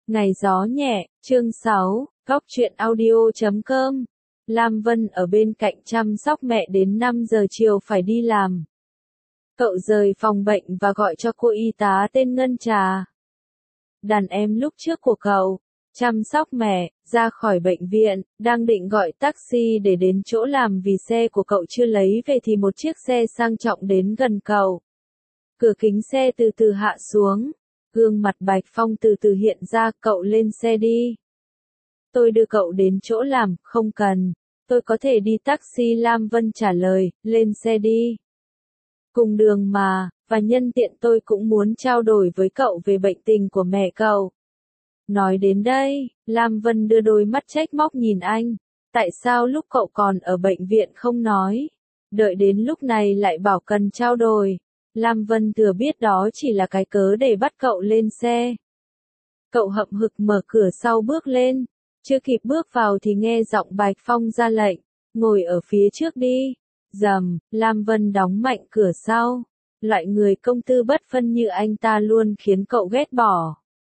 Ngày gió nhẹ, chương 6, Góc truyện audio.com. Lam Vân ở bên cạnh chăm sóc mẹ đến 5 giờ chiều phải đi làm. Cậu rời phòng bệnh và gọi cho cô y tá tên Ngân Trà. Đàn em lúc trước của cậu, chăm sóc mẹ, ra khỏi bệnh viện, đang định gọi taxi để đến chỗ làm vì xe của cậu chưa lấy về thì một chiếc xe sang trọng đến gần cậu. Cửa kính xe từ từ hạ xuống. Gương mặt Bạch Phong từ từ hiện ra, cậu lên xe đi. Tôi đưa cậu đến chỗ làm, không cần. Tôi có thể đi taxi. Lam Vân trả lời, lên xe đi. Cùng đường mà, và nhân tiện tôi cũng muốn trao đổi với cậu về bệnh tình của mẹ cậu. Nói đến đây, Lam Vân đưa đôi mắt trách móc nhìn anh. Tại sao lúc cậu còn ở bệnh viện không nói? Đợi đến lúc này lại bảo cần trao đổi. Lam Vân thừa biết đó chỉ là cái cớ để bắt cậu lên xe. Cậu hậm hực mở cửa sau bước lên. Chưa kịp bước vào thì nghe giọng Bạch Phong ra lệnh. Ngồi ở phía trước đi. Rầm, Lam Vân đóng mạnh cửa sau. Loại người công tư bất phân như anh ta luôn khiến cậu ghét bỏ.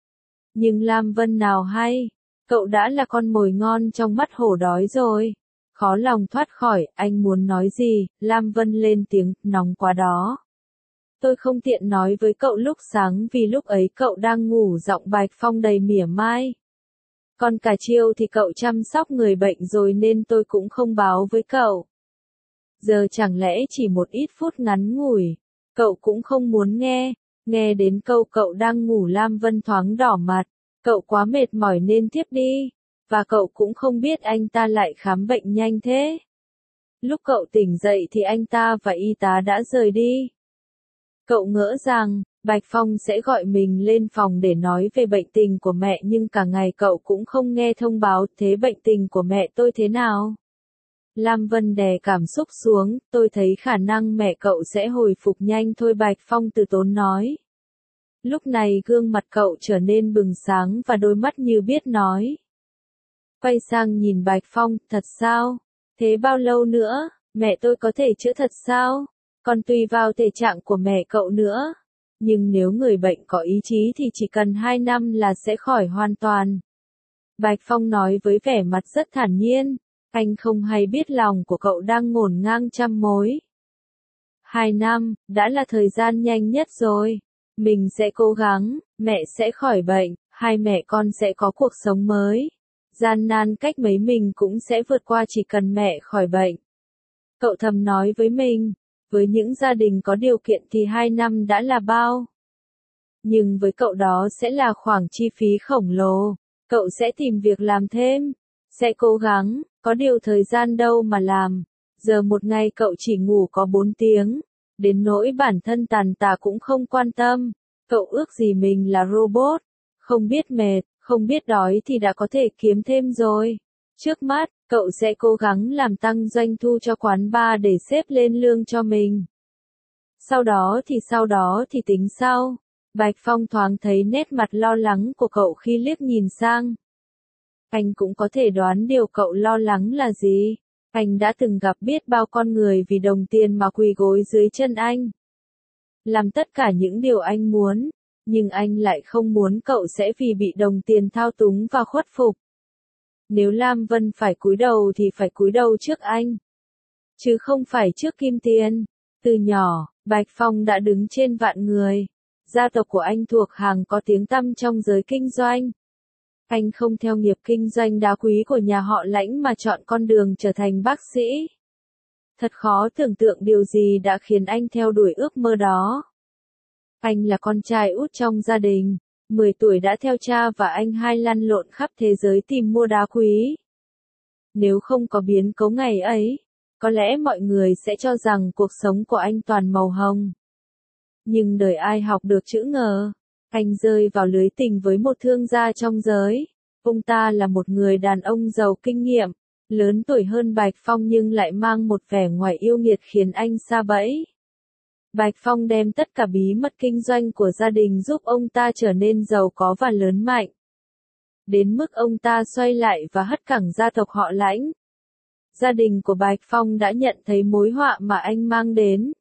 Nhưng Lam Vân nào hay, cậu đã là con mồi ngon trong mắt hổ đói rồi. Khó lòng thoát khỏi, anh muốn nói gì? Lam Vân lên tiếng, nóng quá đó. Tôi không tiện nói với cậu lúc sáng vì lúc ấy cậu đang ngủ. Giọng Bạch Phong đầy mỉa mai. Còn cả chiều thì cậu chăm sóc người bệnh rồi nên tôi cũng không báo với cậu. Giờ chẳng lẽ chỉ một ít phút ngắn ngủi, cậu cũng không muốn nghe. Nghe đến câu cậu đang ngủ Lam Vân thoáng đỏ mặt. Cậu quá mệt mỏi nên tiếp đi. Và cậu cũng không biết anh ta lại khám bệnh nhanh thế. Lúc cậu tỉnh dậy thì anh ta và y tá đã rời đi. Cậu ngỡ rằng, Bạch Phong sẽ gọi mình lên phòng để nói về bệnh tình của mẹ nhưng cả ngày cậu cũng không nghe thông báo. Thế bệnh tình của mẹ tôi thế nào? Lam Vân đè cảm xúc xuống, tôi thấy khả năng mẹ cậu sẽ hồi phục nhanh thôi. Bạch Phong từ tốn nói. Lúc này gương mặt cậu trở nên bừng sáng và đôi mắt như biết nói. Quay sang nhìn Bạch Phong, thật sao? Thế bao lâu nữa, mẹ tôi có thể chữa thật sao? Còn tùy vào thể trạng của mẹ cậu nữa. Nhưng nếu người bệnh có ý chí thì chỉ cần 2 năm là sẽ khỏi hoàn toàn. Bạch Phong nói với vẻ mặt rất thản nhiên. Anh không hay biết lòng của cậu đang ngổn ngang trăm mối. 2 năm, đã là thời gian nhanh nhất rồi. Mình sẽ cố gắng, mẹ sẽ khỏi bệnh, hai mẹ con sẽ có cuộc sống mới. Gian nan cách mấy mình cũng sẽ vượt qua chỉ cần mẹ khỏi bệnh. Cậu thầm nói với mình. Với những gia đình có điều kiện thì 2 năm đã là bao. Nhưng với cậu đó sẽ là khoản chi phí khổng lồ. Cậu sẽ tìm việc làm thêm. Sẽ cố gắng, có điều thời gian đâu mà làm. Giờ một ngày cậu chỉ ngủ có 4 tiếng. Đến nỗi bản thân tàn tạ cũng không quan tâm. Cậu ước gì mình là robot. Không biết mệt, không biết đói thì đã có thể kiếm thêm rồi. Trước mắt, cậu sẽ cố gắng làm tăng doanh thu cho quán bar để xếp lên lương cho mình. Sau đó thì tính sau. Bạch Phong thoáng thấy nét mặt lo lắng của cậu khi liếc nhìn sang. Anh cũng có thể đoán điều cậu lo lắng là gì. Anh đã từng gặp biết bao con người vì đồng tiền mà quỳ gối dưới chân anh. Làm tất cả những điều anh muốn, nhưng anh lại không muốn cậu sẽ vì bị đồng tiền thao túng và khuất phục. Nếu Lam Vân phải cúi đầu thì phải cúi đầu trước anh, chứ không phải trước kim tiền. Từ nhỏ, Bạch Phong đã đứng trên vạn người. Gia tộc của anh thuộc hàng có tiếng tăm trong giới kinh doanh. Anh không theo nghiệp kinh doanh đá quý của nhà họ Lãnh mà chọn con đường trở thành bác sĩ. Thật khó tưởng tượng điều gì đã khiến anh theo đuổi ước mơ đó. Anh là con trai út trong gia đình. 10 tuổi đã theo cha và anh hai lăn lộn khắp thế giới tìm mua đá quý. Nếu không có biến cố ngày ấy, có lẽ mọi người sẽ cho rằng cuộc sống của anh toàn màu hồng. Nhưng đời ai học được chữ ngờ. Anh rơi vào lưới tình với một thương gia trong giới. Ông ta là một người đàn ông giàu kinh nghiệm, lớn tuổi hơn Bạch Phong nhưng lại mang một vẻ ngoài yêu nghiệt khiến anh sa bẫy. Bạch Phong đem tất cả bí mật kinh doanh của gia đình giúp ông ta trở nên giàu có và lớn mạnh. Đến mức ông ta xoay lại và hất cẳng gia tộc họ Lãnh. Gia đình của Bạch Phong đã nhận thấy mối họa mà anh mang đến.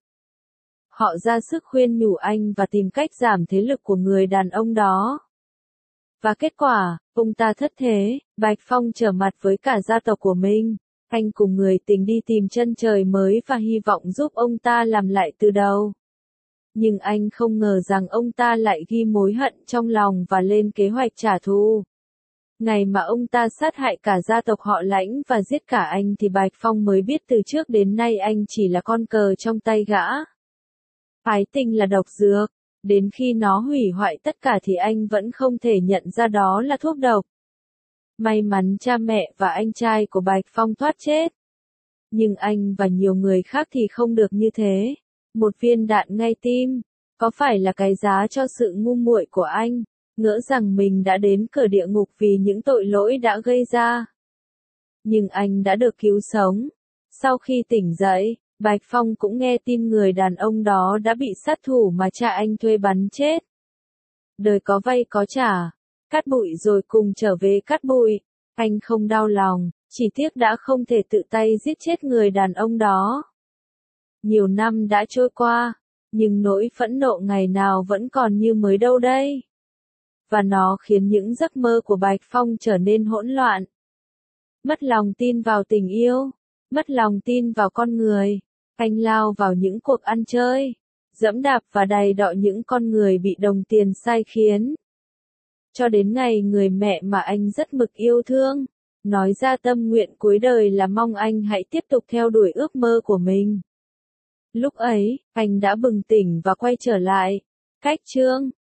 Họ ra sức khuyên nhủ anh và tìm cách giảm thế lực của người đàn ông đó. Và kết quả, ông ta thất thế, Bạch Phong trở mặt với cả gia tộc của mình. Anh cùng người tình đi tìm chân trời mới và hy vọng giúp ông ta làm lại từ đầu. Nhưng anh không ngờ rằng ông ta lại ghi mối hận trong lòng và lên kế hoạch trả thù. Ngày mà ông ta sát hại cả gia tộc họ Lãnh và giết cả anh thì Bạch Phong mới biết từ trước đến nay anh chỉ là con cờ trong tay gã. Ái tình là độc dược, đến khi nó hủy hoại tất cả thì anh vẫn không thể nhận ra đó là thuốc độc. May mắn cha mẹ và anh trai của Bạch Phong thoát chết. Nhưng anh và nhiều người khác thì không được như thế. Một viên đạn ngay tim, có phải là cái giá cho sự ngu muội của anh, ngỡ rằng mình đã đến cửa địa ngục vì những tội lỗi đã gây ra. Nhưng anh đã được cứu sống. Sau khi tỉnh dậy, Bạch Phong cũng nghe tin người đàn ông đó đã bị sát thủ mà cha anh thuê bắn chết. Đời có vay có trả, cát bụi rồi cùng trở về cát bụi. Anh không đau lòng, chỉ tiếc đã không thể tự tay giết chết người đàn ông đó. Nhiều năm đã trôi qua, nhưng nỗi phẫn nộ ngày nào vẫn còn như mới đâu đây. Và nó khiến những giấc mơ của Bạch Phong trở nên hỗn loạn. Mất lòng tin vào tình yêu, mất lòng tin vào con người. Anh lao vào những cuộc ăn chơi, giẫm đạp và đày đọ những con người bị đồng tiền sai khiến. Cho đến ngày người mẹ mà anh rất mực yêu thương, nói ra tâm nguyện cuối đời là mong anh hãy tiếp tục theo đuổi ước mơ của mình. Lúc ấy, anh đã bừng tỉnh và quay trở lại. Cách chương